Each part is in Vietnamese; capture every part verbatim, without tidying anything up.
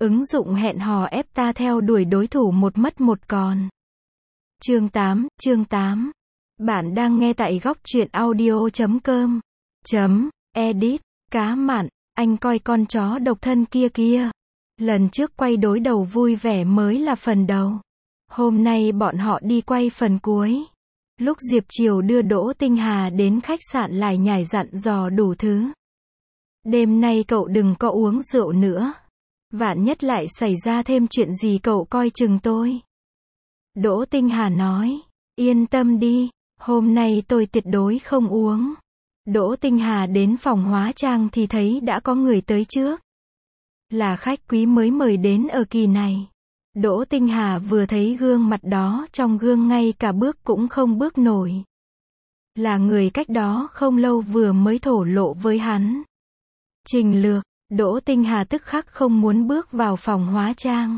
Ứng dụng hẹn hò ép ta theo đuổi đối thủ một mất một còn. Chương tám, chương tám. Bạn đang nghe tại góc truyện audio chấm com. Chấm, edit, cá mặn, anh coi con chó độc thân kia kia. Lần trước quay đối đầu vui vẻ mới là phần đầu. Hôm nay bọn họ đi quay phần cuối. Lúc Diệp Triều đưa Đỗ Tinh Hà đến khách sạn lại nhải dặn dò đủ thứ. Đêm nay cậu đừng có uống rượu nữa. Vạn nhất lại xảy ra thêm chuyện gì cậu coi chừng tôi. Đỗ Tinh Hà nói, yên tâm đi, hôm nay tôi tuyệt đối không uống. Đỗ Tinh Hà đến phòng hóa trang thì thấy đã có người tới trước. Là khách quý mới mời đến ở kỳ này. Đỗ Tinh Hà vừa thấy gương mặt đó trong gương ngay cả bước cũng không bước nổi. Là người cách đó không lâu vừa mới thổ lộ với hắn. Trình Lược. Đỗ Tinh Hà tức khắc không muốn bước vào phòng hóa trang.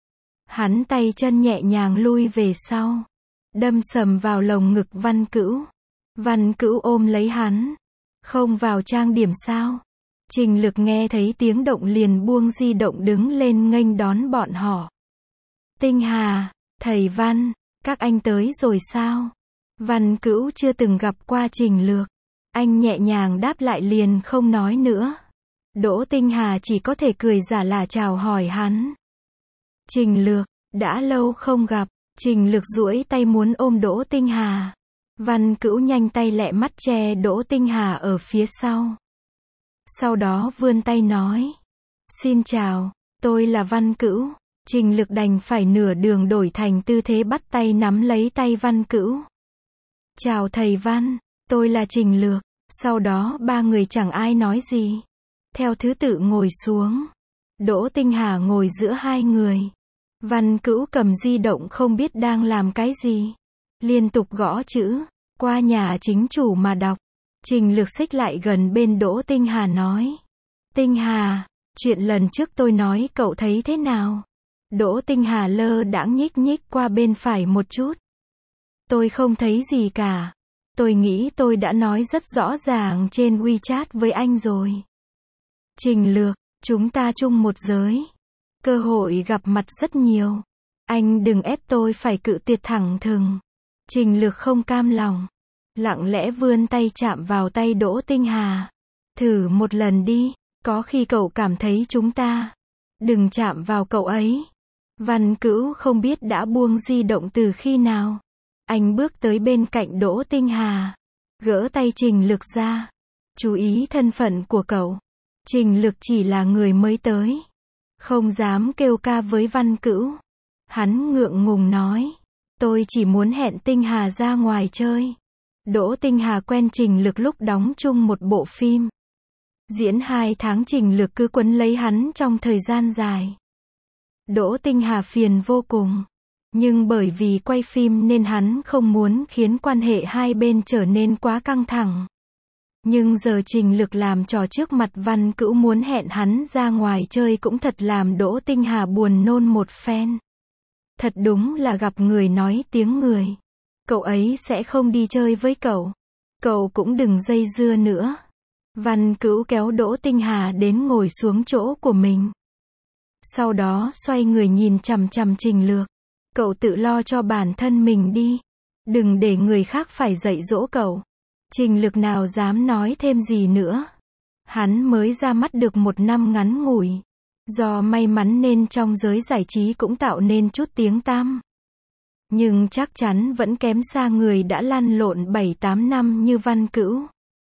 Hắn tay chân nhẹ nhàng lui về sau. Đâm sầm vào lồng ngực Văn Cữu. Văn Cữu ôm lấy hắn. Không vào trang điểm sao? Trình Lược nghe thấy tiếng động liền buông di động đứng lên nghênh đón bọn họ. Tinh Hà, thầy Văn, các anh tới rồi sao? Văn Cữu chưa từng gặp qua Trình Lược. Anh nhẹ nhàng đáp lại liền không nói nữa. Đỗ Tinh Hà chỉ có thể cười giả lả chào hỏi hắn. Trình Lược, đã lâu không gặp. Trình Lược duỗi tay muốn ôm Đỗ Tinh Hà. Văn Cữu nhanh tay lẹ mắt che Đỗ Tinh Hà ở phía sau. Sau đó vươn tay nói. Xin chào, tôi là Văn Cữu. Trình Lược đành phải nửa đường đổi thành tư thế bắt tay nắm lấy tay Văn Cữu. Chào thầy Văn, tôi là Trình Lược. Sau đó ba người chẳng ai nói gì. Theo thứ tự ngồi xuống. Đỗ Tinh Hà ngồi giữa hai người. Văn Cữu cầm di động không biết đang làm cái gì. Liên tục gõ chữ. Qua nhà chính chủ mà đọc. Trình Lược xích lại gần bên Đỗ Tinh Hà nói. Tinh Hà, chuyện lần trước tôi nói cậu thấy thế nào? Đỗ Tinh Hà lơ đãng nhích nhích qua bên phải một chút. Tôi không thấy gì cả. Tôi nghĩ tôi đã nói rất rõ ràng trên WeChat với anh rồi. Trình Lược, chúng ta chung một giới. Cơ hội gặp mặt rất nhiều. Anh đừng ép tôi phải cự tuyệt thẳng thừng. Trình Lược không cam lòng. Lặng lẽ vươn tay chạm vào tay Đỗ Tinh Hà. Thử một lần đi, có khi cậu cảm thấy chúng ta. Đừng chạm vào cậu ấy. Văn Cữu không biết đã buông di động từ khi nào. Anh bước tới bên cạnh Đỗ Tinh Hà. Gỡ tay Trình Lược ra. Chú ý thân phận của cậu. Trình Lược chỉ là người mới tới. Không dám kêu ca với Văn Cữu. Hắn ngượng ngùng nói. Tôi chỉ muốn hẹn Tinh Hà ra ngoài chơi. Đỗ Tinh Hà quen Trình Lược lúc đóng chung một bộ phim. Diễn hai tháng Trình Lược cứ quấn lấy hắn trong thời gian dài. Đỗ Tinh Hà phiền vô cùng. Nhưng bởi vì quay phim nên hắn không muốn khiến quan hệ hai bên trở nên quá căng thẳng. Nhưng giờ Trình Lược làm trò trước mặt Văn Cữu muốn hẹn hắn ra ngoài chơi cũng thật làm Đỗ Tinh Hà buồn nôn một phen. Thật đúng là gặp người nói tiếng người. Cậu ấy sẽ không đi chơi với cậu. Cậu cũng đừng dây dưa nữa. Văn Cữu kéo Đỗ Tinh Hà đến ngồi xuống chỗ của mình. Sau đó xoay người nhìn chằm chằm Trình Lược. Cậu tự lo cho bản thân mình đi. Đừng để người khác phải dạy dỗ cậu. Trình Lược nào dám nói thêm gì nữa. Hắn mới ra mắt được một năm ngắn ngủi. Do may mắn nên trong giới giải trí cũng tạo nên chút tiếng tăm. Nhưng chắc chắn vẫn kém xa người đã lăn lộn bảy tám năm như Văn Cữu.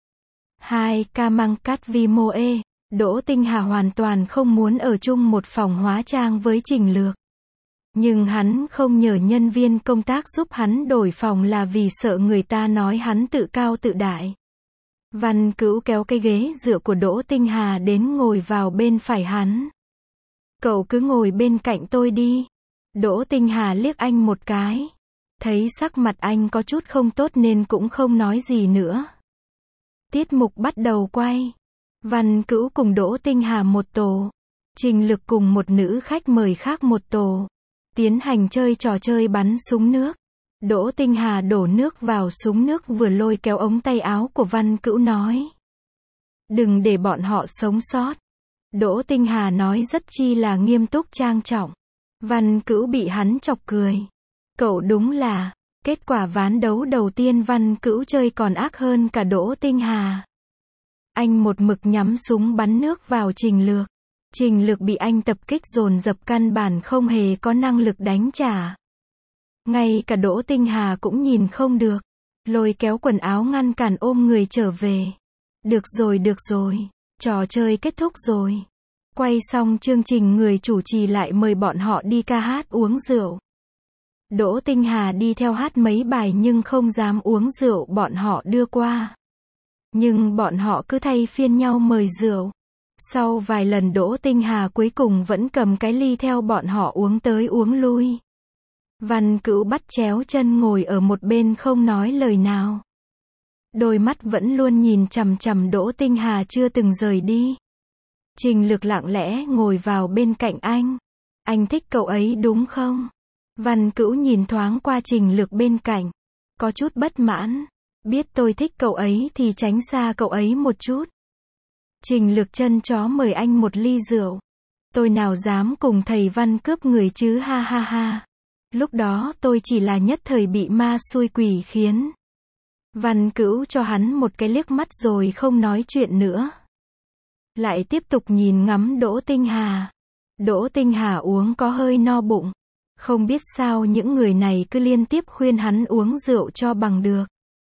hai Camang Cát Vi Mô E. Đỗ Tinh Hà hoàn toàn không muốn ở chung một phòng hóa trang với Trình Lược. Nhưng hắn không nhờ nhân viên công tác giúp hắn đổi phòng là vì sợ người ta nói hắn tự cao tự đại. Văn Cữu kéo cái ghế dựa của Đỗ Tinh Hà đến ngồi vào bên phải hắn. Cậu cứ ngồi bên cạnh tôi đi. Đỗ Tinh Hà liếc anh một cái. Thấy sắc mặt anh có chút không tốt nên cũng không nói gì nữa. Tiết mục bắt đầu quay. Văn Cữu cùng Đỗ Tinh Hà một tổ. Trình Lược cùng một nữ khách mời khác một tổ. Tiến hành chơi trò chơi bắn súng nước. Đỗ Tinh Hà đổ nước vào súng nước vừa lôi kéo ống tay áo của Văn Cữu nói. Đừng để bọn họ sống sót. Đỗ Tinh Hà nói rất chi là nghiêm túc trang trọng. Văn Cữu bị hắn chọc cười. Cậu đúng là, kết quả ván đấu đầu tiên Văn Cữu chơi còn ác hơn cả Đỗ Tinh Hà. Anh một mực nhắm súng bắn nước vào Trình Lược. Trình Lược bị anh tập kích dồn dập căn bản không hề có năng lực đánh trả. Ngay cả Đỗ Tinh Hà cũng nhìn không được. Lôi kéo quần áo ngăn cản ôm người trở về. Được rồi được rồi, trò chơi kết thúc rồi. Quay xong chương trình người chủ trì lại mời bọn họ đi ca hát uống rượu. Đỗ Tinh Hà đi theo hát mấy bài nhưng không dám uống rượu bọn họ đưa qua. Nhưng bọn họ cứ thay phiên nhau mời rượu. Sau vài lần Đỗ Tinh Hà cuối cùng vẫn cầm cái ly theo bọn họ uống tới uống lui. Văn Cữu bắt chéo chân ngồi ở một bên không nói lời nào. Đôi mắt vẫn luôn nhìn chằm chằm Đỗ Tinh Hà chưa từng rời đi. Trình Lược lặng lẽ ngồi vào bên cạnh anh. Anh thích cậu ấy đúng không? Văn Cữu nhìn thoáng qua Trình Lược bên cạnh. Có chút bất mãn. Biết tôi thích cậu ấy thì tránh xa cậu ấy một chút. Trình Lược chân chó mời anh một ly rượu. Tôi nào dám cùng thầy Văn cướp người chứ ha ha ha. Lúc đó tôi chỉ là nhất thời bị ma xui quỷ khiến. Văn Cữu cho hắn một cái liếc mắt rồi không nói chuyện nữa. Lại tiếp tục nhìn ngắm Đỗ Tinh Hà. Đỗ Tinh Hà uống có hơi no bụng. Không biết sao những người này cứ liên tiếp khuyên hắn uống rượu cho bằng được.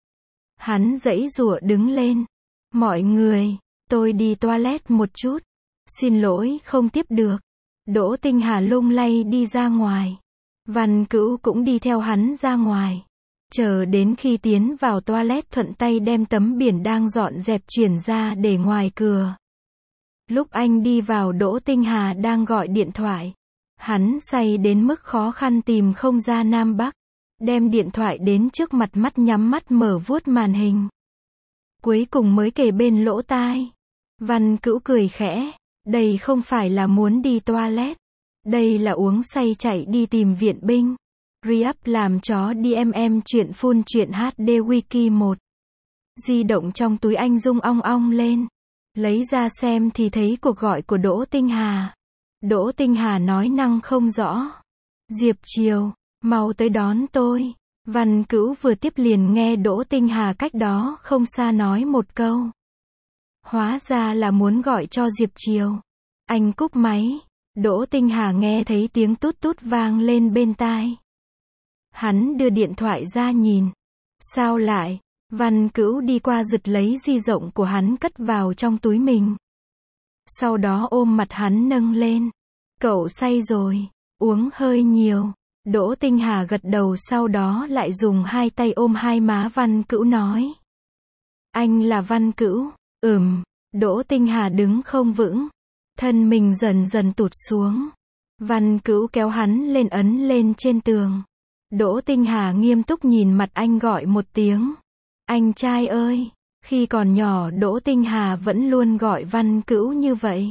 Hắn giãy giụa đứng lên. Mọi người, tôi đi toilet một chút. Xin lỗi không tiếp được. Đỗ Tinh Hà lung lay đi ra ngoài. Văn Cữu cũng đi theo hắn ra ngoài. Chờ đến khi tiến vào toilet thuận tay đem tấm biển đang dọn dẹp chuyển ra để ngoài cửa. Lúc anh đi vào Đỗ Tinh Hà đang gọi điện thoại. Hắn say đến mức khó khăn tìm không ra Nam Bắc. Đem điện thoại đến trước mặt mắt nhắm mắt mở vuốt màn hình. Cuối cùng mới kề bên lỗ tai. Văn Cữu cười khẽ. Đây không phải là muốn đi toilet. Đây là uống say chạy đi tìm viện binh. Re-up làm chó đê em em chuyện full chuyện hát đê wiki một. Di động trong túi anh rung ong ong lên. Lấy ra xem thì thấy cuộc gọi của Đỗ Tinh Hà. Đỗ Tinh Hà nói năng không rõ. Diệp Triều, mau tới đón tôi. Văn Cữu vừa tiếp liền nghe Đỗ Tinh Hà cách đó không xa nói một câu. Hóa ra là muốn gọi cho Diệp Triều. Anh cúp máy. Đỗ Tinh Hà nghe thấy tiếng tút tút vang lên bên tai. Hắn đưa điện thoại ra nhìn. Sao lại? Văn Cữu đi qua giật lấy di động của hắn cất vào trong túi mình. Sau đó ôm mặt hắn nâng lên. Cậu say rồi, uống hơi nhiều. Đỗ Tinh Hà gật đầu sau đó lại dùng hai tay ôm hai má Văn Cữu nói. Anh là Văn Cữu, ừm. Đỗ Tinh Hà đứng không vững. Thân mình dần dần tụt xuống. Văn Cữu kéo hắn lên ấn lên trên tường. Đỗ Tinh Hà nghiêm túc nhìn mặt anh gọi một tiếng. Anh trai ơi. Khi còn nhỏ Đỗ Tinh Hà vẫn luôn gọi Văn Cữu như vậy.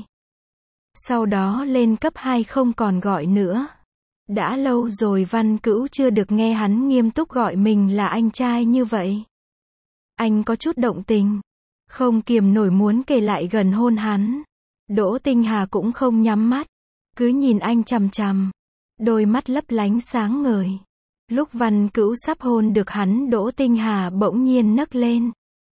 Sau đó lên cấp hai không còn gọi nữa. Đã lâu rồi Văn Cữu chưa được nghe hắn nghiêm túc gọi mình là anh trai như vậy. Anh có chút động tình. Không kiềm nổi muốn kề lại gần hôn hắn. Đỗ Tinh Hà cũng không nhắm mắt. Cứ nhìn anh chằm chằm. Đôi mắt lấp lánh sáng ngời. Lúc Văn Cữu sắp hôn được hắn Đỗ Tinh Hà bỗng nhiên nấc lên.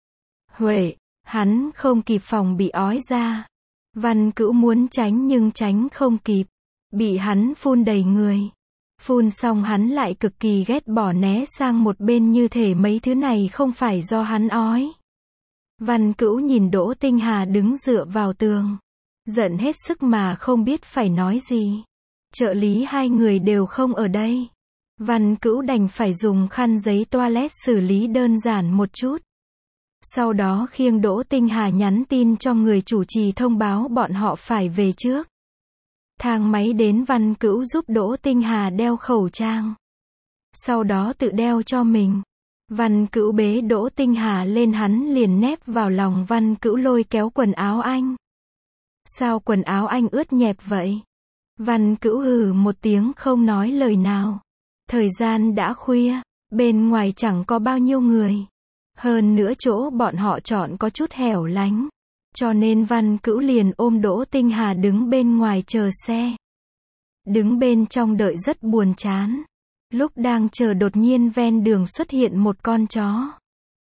Huệ, hắn không kịp phòng bị ói ra. Văn Cữu muốn tránh nhưng tránh không kịp. Bị hắn phun đầy người. Phun xong hắn lại cực kỳ ghét bỏ né sang một bên như thể mấy thứ này không phải do hắn ói. Văn Cữu nhìn Đỗ Tinh Hà đứng dựa vào tường. Giận hết sức mà không biết phải nói gì. Trợ lý hai người đều không ở đây. Văn Cữu đành phải dùng khăn giấy toilet xử lý đơn giản một chút. Sau đó khiêng Đỗ Tinh Hà nhắn tin cho người chủ trì thông báo bọn họ phải về trước. Thang máy đến Văn Cữu giúp Đỗ Tinh Hà đeo khẩu trang. Sau đó tự đeo cho mình. Văn Cữu bế Đỗ Tinh Hà lên hắn liền nép vào lòng Văn Cữu lôi kéo quần áo anh. Sao quần áo anh ướt nhẹp vậy? Văn Cữu hừ một tiếng không nói lời nào. Thời gian đã khuya, bên ngoài chẳng có bao nhiêu người. Hơn nữa chỗ bọn họ chọn có chút hẻo lánh. Cho nên Văn Cữu liền ôm Đỗ Tinh Hà đứng bên ngoài chờ xe. Đứng bên trong đợi rất buồn chán. Lúc đang chờ đột nhiên ven đường xuất hiện một con chó.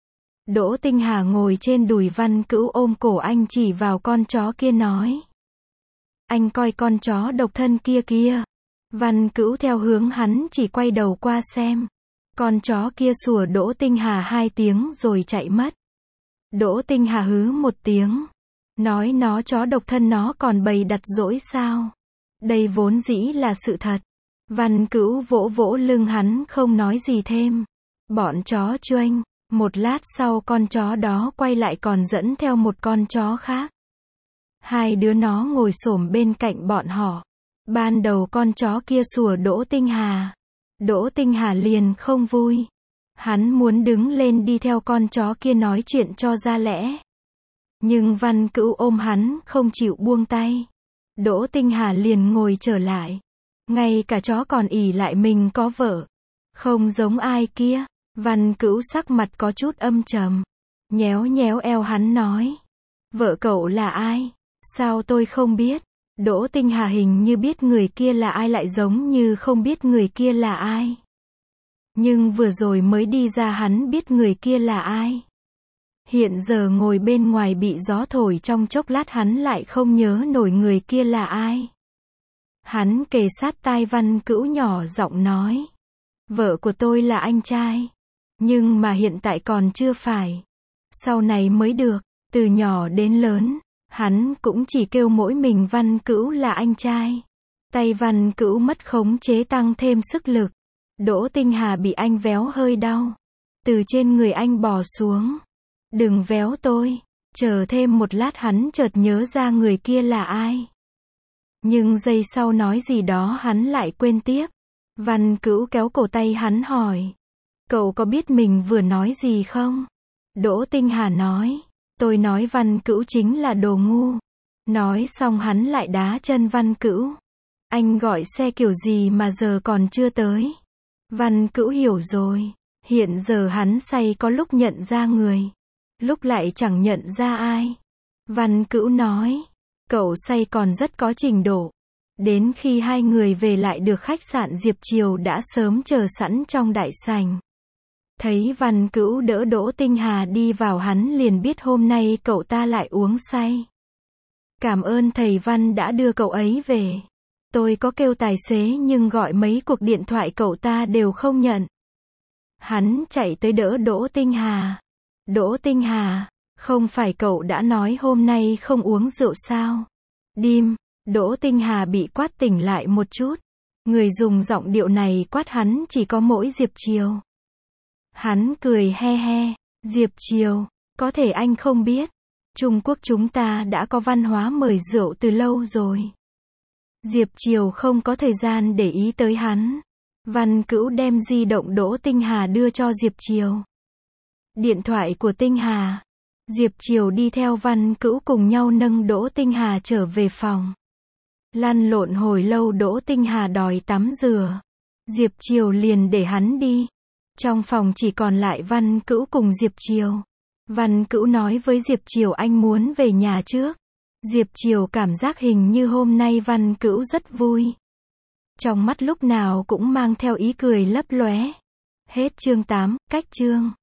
Đỗ Tinh Hà ngồi trên đùi Văn Cữu ôm cổ anh chỉ vào con chó kia nói. Anh coi con chó độc thân kia kia. Văn Cữu theo hướng hắn chỉ quay đầu qua xem. Con chó kia sủa Đỗ Tinh Hà hai tiếng rồi chạy mất. Đỗ Tinh Hà hứ một tiếng. Nói nó chó độc thân nó còn bày đặt dỗi sao? Đây vốn dĩ là sự thật. Văn Cữu vỗ vỗ lưng hắn không nói gì thêm. Bọn chó chuênh. Một lát sau con chó đó quay lại còn dẫn theo một con chó khác. Hai đứa nó ngồi xổm bên cạnh bọn họ. Ban đầu con chó kia sủa Đỗ Tinh Hà. Đỗ Tinh Hà liền không vui. Hắn muốn đứng lên đi theo con chó kia nói chuyện cho ra lẽ. Nhưng Văn Cữu ôm hắn không chịu buông tay. Đỗ Tinh Hà liền ngồi trở lại. Ngay cả chó còn ỷ lại mình có vợ. Không giống ai kia. Văn Cữu sắc mặt có chút âm trầm. Nhéo nhéo eo hắn nói. Vợ cậu là ai? Sao tôi không biết? Đỗ Tinh Hà hình như biết người kia là ai lại giống như không biết người kia là ai. Nhưng vừa rồi mới đi ra hắn biết người kia là ai. Hiện giờ ngồi bên ngoài bị gió thổi trong chốc lát hắn lại không nhớ nổi người kia là ai. Hắn kề sát tai Văn Cữu nhỏ giọng nói. Vợ của tôi là anh trai. Nhưng mà hiện tại còn chưa phải. Sau này mới được. Từ nhỏ đến lớn. Hắn cũng chỉ kêu mỗi mình Văn Cữu là anh trai. Tay Văn Cữu mất khống chế tăng thêm sức lực. Đỗ Tinh Hà bị anh véo hơi đau. Từ trên người anh bò xuống. Đừng véo tôi. Chờ thêm một lát hắn chợt nhớ ra người kia là ai. Nhưng giây sau nói gì đó hắn lại quên tiếp. Văn Cữu kéo cổ tay hắn hỏi. Cậu có biết mình vừa nói gì không? Đỗ Tinh Hà nói. Tôi nói Văn Cữu chính là đồ ngu. Nói xong hắn lại đá chân Văn Cữu. Anh gọi xe kiểu gì mà giờ còn chưa tới? Văn Cữu hiểu rồi. Hiện giờ hắn say có lúc nhận ra người. Lúc lại chẳng nhận ra ai. Văn Cữu nói. Cậu say còn rất có trình độ. Đến khi hai người về lại được khách sạn Diệp Triều đã sớm chờ sẵn trong đại sảnh. Thấy Văn Cữu đỡ Đỗ Tinh Hà đi vào hắn liền biết hôm nay cậu ta lại uống say. Cảm ơn thầy Văn đã đưa cậu ấy về. Tôi có kêu tài xế nhưng gọi mấy cuộc điện thoại cậu ta đều không nhận. Hắn chạy tới đỡ Đỗ Tinh Hà. Đỗ Tinh Hà, không phải cậu đã nói hôm nay không uống rượu sao? Đêm, Đỗ Tinh Hà bị quát tỉnh lại một chút. Người dùng giọng điệu này quát hắn chỉ có mỗi Diệp Triều. Hắn cười he he. Diệp Triều, có thể anh không biết. Trung Quốc chúng ta đã có văn hóa mời rượu từ lâu rồi. Diệp Triều không có thời gian để ý tới hắn. Văn Cữu đem di động Đỗ Tinh Hà đưa cho Diệp Triều. Điện thoại của Tinh Hà. Diệp Triều đi theo Văn Cữu cùng nhau nâng Đỗ Tinh Hà trở về phòng. Lăn lộn hồi lâu Đỗ Tinh Hà đòi tắm rửa. Diệp Triều liền để hắn đi. Trong phòng chỉ còn lại Văn Cữu cùng Diệp Triều. Văn Cữu nói với Diệp Triều anh muốn về nhà trước. Diệp Triều cảm giác hình như hôm nay Văn Cữu rất vui. Trong mắt lúc nào cũng mang theo ý cười lấp lóe. Hết chương tám, cách chương.